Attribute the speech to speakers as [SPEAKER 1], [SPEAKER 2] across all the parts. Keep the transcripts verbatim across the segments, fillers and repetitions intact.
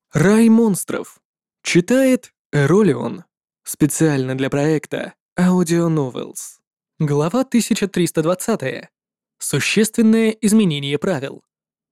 [SPEAKER 1] Рай монстров. Читает Эролион. Специально для проекта Audio Novels. Глава тысяча триста двадцать. Существенное изменение правил.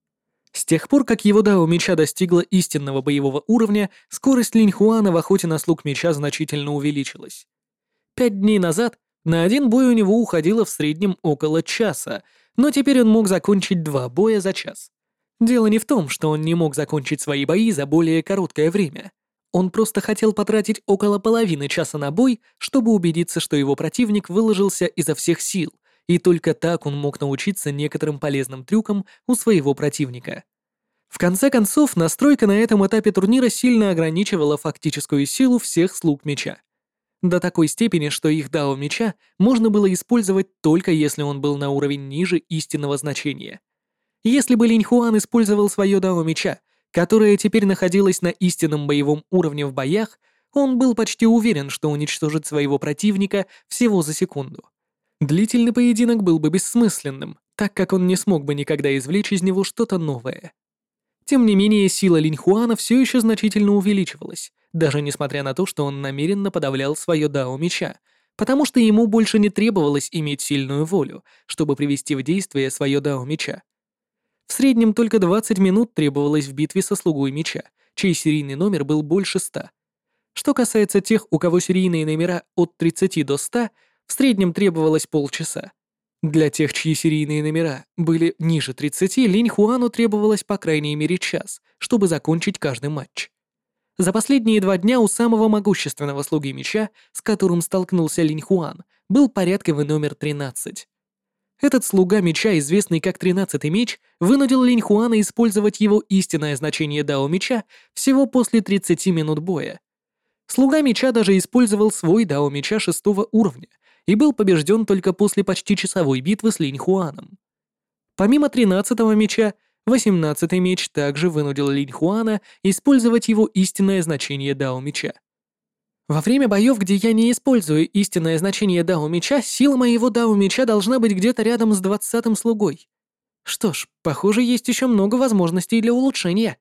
[SPEAKER 1] С тех пор, как его дао меча достигла истинного боевого уровня, скорость Линьхуана в охоте на слуг меча значительно увеличилась. Пять дней назад на один бой у него уходило в среднем около часа, но теперь он мог закончить два боя за час. Дело не в том, что он не мог закончить свои бои за более короткое время. Он просто хотел потратить около половины часа на бой, чтобы убедиться, что его противник выложился изо всех сил, и только так он мог научиться некоторым полезным трюкам у своего противника. В конце концов, настройка на этом этапе турнира сильно ограничивала фактическую силу всех слуг меча. До такой степени, что их дао меча можно было использовать только если он был на уровень ниже истинного значения. Если бы Линьхуан использовал свое дао меча, которое теперь находилось на истинном боевом уровне в боях, он был почти уверен, что уничтожит своего противника всего за секунду. Длительный поединок был бы бессмысленным, так как он не смог бы никогда извлечь из него что-то новое. Тем не менее, сила Линьхуана все еще значительно увеличивалась, даже несмотря на то, что он намеренно подавлял свое дао меча, потому что ему больше не требовалось иметь сильную волю, чтобы привести в действие свое дао меча. В среднем только двадцать минут требовалось в битве со слугой меча, чей серийный номер был больше ста. Что касается тех, у кого серийные номера от тридцати до ста, в среднем требовалось полчаса. Для тех, чьи серийные номера были ниже тридцати, Линь Хуану требовалось по крайней мере час, чтобы закончить каждый матч. За последние два дня у самого могущественного слуги меча, с которым столкнулся Линь Хуан, был порядковый номер тринадцать. Этот слуга меча, известный как тринадцатый меч, вынудил Линь Хуана использовать его истинное значение дао меча всего после тридцати минут боя. Слуга меча даже использовал свой дао меча шестого уровня и был побежден только после почти часовой битвы с Линь Хуаном. Помимо тринадцатого меча, восемнадцатый меч также вынудил Линь Хуана использовать его истинное значение дао меча. Во время боев, где я не использую истинное значение дао меча, сила моего дао меча должна быть где-то рядом с двадцатым слугой. Что ж, похоже, есть еще много возможностей для улучшения.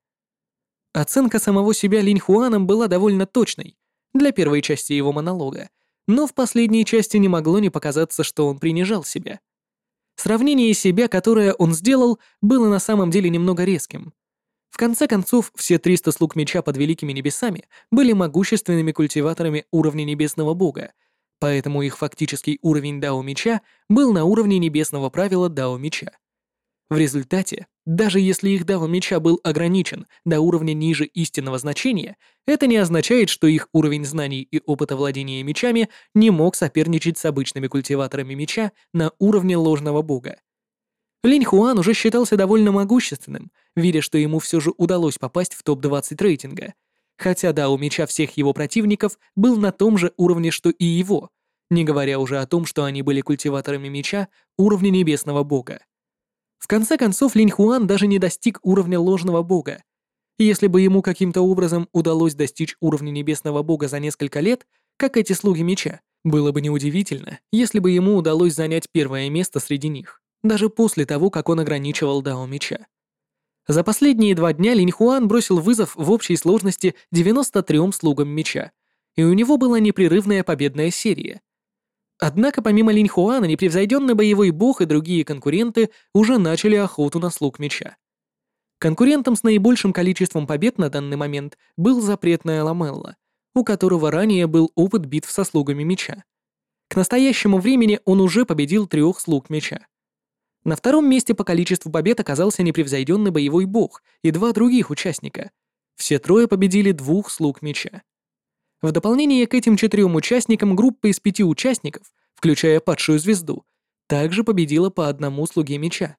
[SPEAKER 1] Оценка самого себя Линь Хуаном была довольно точной для первой части его монолога, но в последней части не могло не показаться, что он принижал себя. Сравнение себя, которое он сделал, было на самом деле немного резким. В конце концов, все триста слуг меча под Великими Небесами были могущественными культиваторами уровня Небесного Бога, поэтому их фактический уровень дао меча был на уровне Небесного правила дао меча. В результате, даже если их дао меча был ограничен до уровня ниже истинного значения, это не означает, что их уровень знаний и опыта владения мечами не мог соперничать с обычными культиваторами меча на уровне ложного бога. Линь Хуан уже считался довольно могущественным, видя, что ему все же удалось попасть в топ двадцать рейтинга, хотя дао меча всех его противников был на том же уровне, что и его, не говоря уже о том, что они были культиваторами меча уровня Небесного Бога. В конце концов, Линь Хуан даже не достиг уровня ложного бога. Если бы ему каким-то образом удалось достичь уровня Небесного Бога за несколько лет, как эти слуги меча, было бы неудивительно, если бы ему удалось занять первое место среди них, даже после того, как он ограничивал дао меча. За последние два дня Линь Хуан бросил вызов в общей сложности девяноста трём слугам меча, и у него была непрерывная победная серия. Однако помимо Линь Хуана, непревзойденный боевой бог и другие конкуренты уже начали охоту на слуг меча. Конкурентом с наибольшим количеством побед на данный момент был запретная Ламелла, у которого ранее был опыт битв со слугами меча. К настоящему времени он уже победил трех слуг меча. На втором месте по количеству побед оказался непревзойденный боевой бог и два других участника. Все трое победили двух слуг меча. В дополнение к этим четырем участникам группа из пяти участников, включая падшую звезду, также победила по одному слуге меча.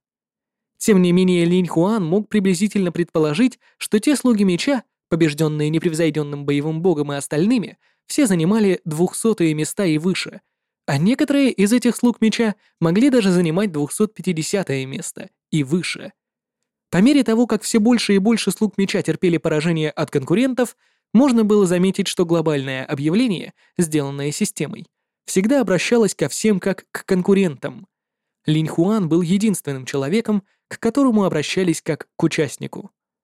[SPEAKER 1] Тем не менее, Линь Хуан мог приблизительно предположить, что те слуги меча, побежденные непревзойденным боевым богом и остальными, все занимали двухсотые места и выше, а некоторые из этих слуг меча могли даже занимать двухсот пятидесятое место и выше. По мере того, как все больше и больше слуг меча терпели поражение от конкурентов, можно было заметить, что глобальное объявление, сделанное системой, всегда обращалось ко всем как к конкурентам. Линь Хуан был единственным человеком, к которому обращались как к участнику.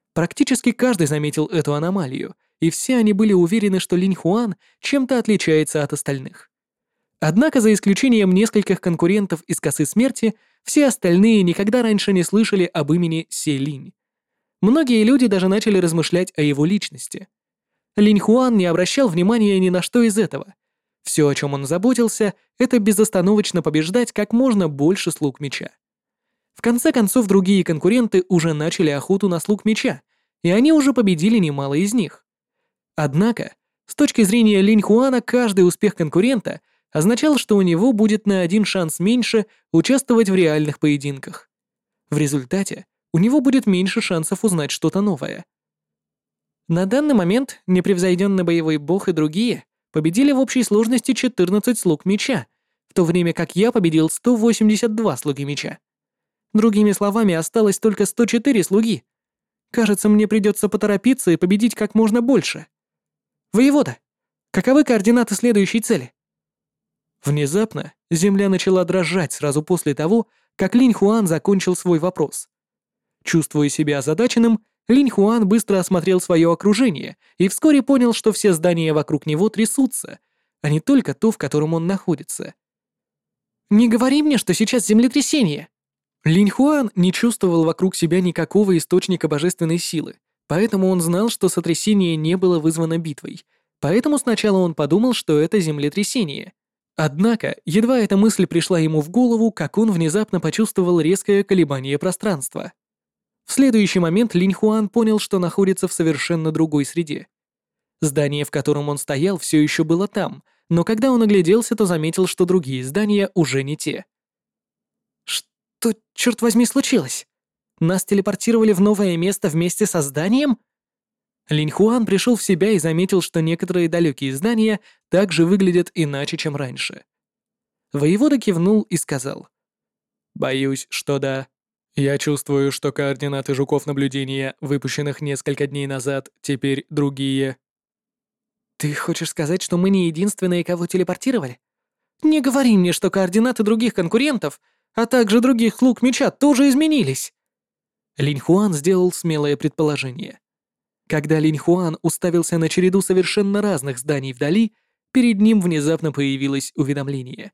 [SPEAKER 1] Практически каждый заметил эту аномалию, и все они были уверены, что Линь Хуан чем-то отличается от остальных. Однако, за исключением нескольких конкурентов из косы смерти, все остальные никогда раньше не слышали об имени Се Линь. Многие люди даже начали размышлять о его личности. Линь Хуан не обращал внимания ни на что из этого. Все, о чем он заботился, это безостановочно побеждать как можно больше слуг меча. В конце концов, другие конкуренты уже начали охоту на слуг меча, и они уже победили немало из них. Однако, с точки зрения Линь Хуана, каждый успех конкурента означал, что у него будет на один шанс меньше участвовать в реальных поединках. В результате у него будет меньше шансов узнать что-то новое. На данный момент непревзойденный боевой бог и другие победили в общей сложности четырнадцать слуг меча, в то время как я победил сто восемьдесят два слуги меча. Другими словами, осталось только сто четыре слуги. Кажется, мне придется поторопиться и победить как можно больше. Воевода, каковы координаты следующей цели? Внезапно земля начала дрожать сразу после того, как Линь Хуан закончил свой вопрос. Чувствуя себя озадаченным, Линь Хуан быстро осмотрел свое окружение и вскоре понял, что все здания вокруг него трясутся, а не только то, в котором он находится. «Не говори мне, что сейчас землетрясение!» Линь Хуан не чувствовал вокруг себя никакого источника божественной силы, поэтому он знал, что сотрясение не было вызвано битвой, поэтому сначала он подумал, что это землетрясение. Однако, едва эта мысль пришла ему в голову, как он внезапно почувствовал резкое колебание пространства. В следующий момент Линь Хуан понял, что находится в совершенно другой среде. Здание, в котором он стоял, все еще было там, но когда он огляделся, то заметил, что другие здания уже не те. Что, черт возьми, случилось? Нас телепортировали в новое место вместе со зданием? Линь Хуан пришел в себя и заметил, что некоторые далекие здания также выглядят иначе, чем раньше. Воевода кивнул и сказал: «Боюсь, что да. Я чувствую, что координаты жуков наблюдения, выпущенных несколько дней назад, теперь другие». «Ты хочешь сказать, что мы не единственные, кого телепортировали? Не говори мне, что координаты других конкурентов, а также других слуг меча тоже изменились!» Линь Хуан сделал смелое предположение. Когда Линь Хуан уставился на череду совершенно разных зданий вдали, перед ним внезапно появилось уведомление.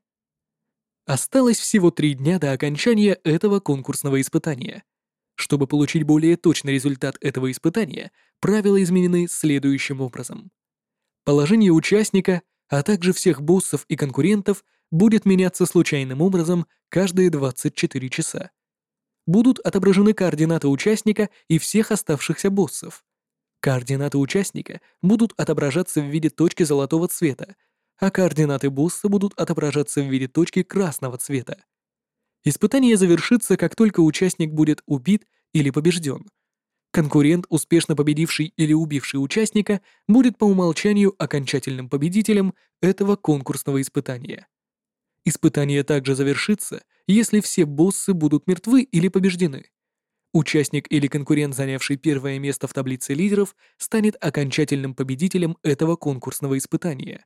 [SPEAKER 1] Осталось всего три дня до окончания этого конкурсного испытания. Чтобы получить более точный результат этого испытания, правила изменены следующим образом. Положение участника, а также всех боссов и конкурентов будет меняться случайным образом каждые двадцать четыре часа. Будут отображены координаты участника и всех оставшихся боссов. Координаты участника будут отображаться в виде точки золотого цвета, а координаты босса будут отображаться в виде точки красного цвета. Испытание завершится, как только участник будет убит или побежден. Конкурент, успешно победивший или убивший участника, будет по умолчанию окончательным победителем этого конкурсного испытания. Испытание также завершится, если все боссы будут мертвы или побеждены. Участник или конкурент, занявший первое место в таблице лидеров, станет окончательным победителем этого конкурсного испытания.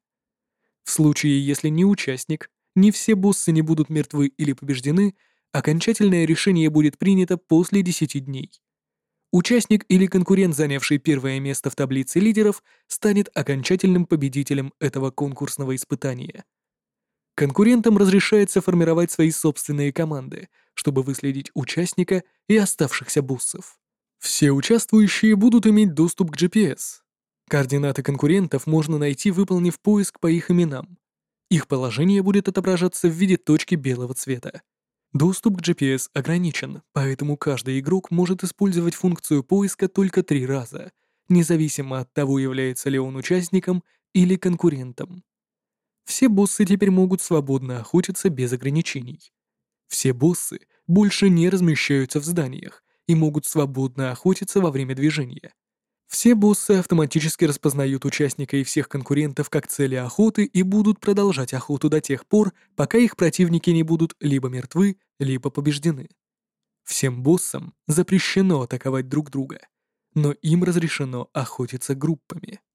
[SPEAKER 1] В случае, если ни участник, ни все боссы не будут мертвы или побеждены, окончательное решение будет принято после десяти дней. Участник или конкурент, занявший первое место в таблице лидеров, станет окончательным победителем этого конкурсного испытания. Конкурентам разрешается формировать свои собственные команды, чтобы выследить участника и оставшихся боссов. Все участвующие будут иметь доступ к джи пи эс. Координаты конкурентов можно найти, выполнив поиск по их именам. Их положение будет отображаться в виде точки белого цвета. Доступ к джи пи эс ограничен, поэтому каждый игрок может использовать функцию поиска только три раза, независимо от того, является ли он участником или конкурентом. Все боссы теперь могут свободно охотиться без ограничений. Все боссы больше не размещаются в зданиях и могут свободно охотиться во время движения. Все боссы автоматически распознают участника и всех конкурентов как цели охоты и будут продолжать охоту до тех пор, пока их противники не будут либо мертвы, либо побеждены. Всем боссам запрещено атаковать друг друга, но им разрешено охотиться группами.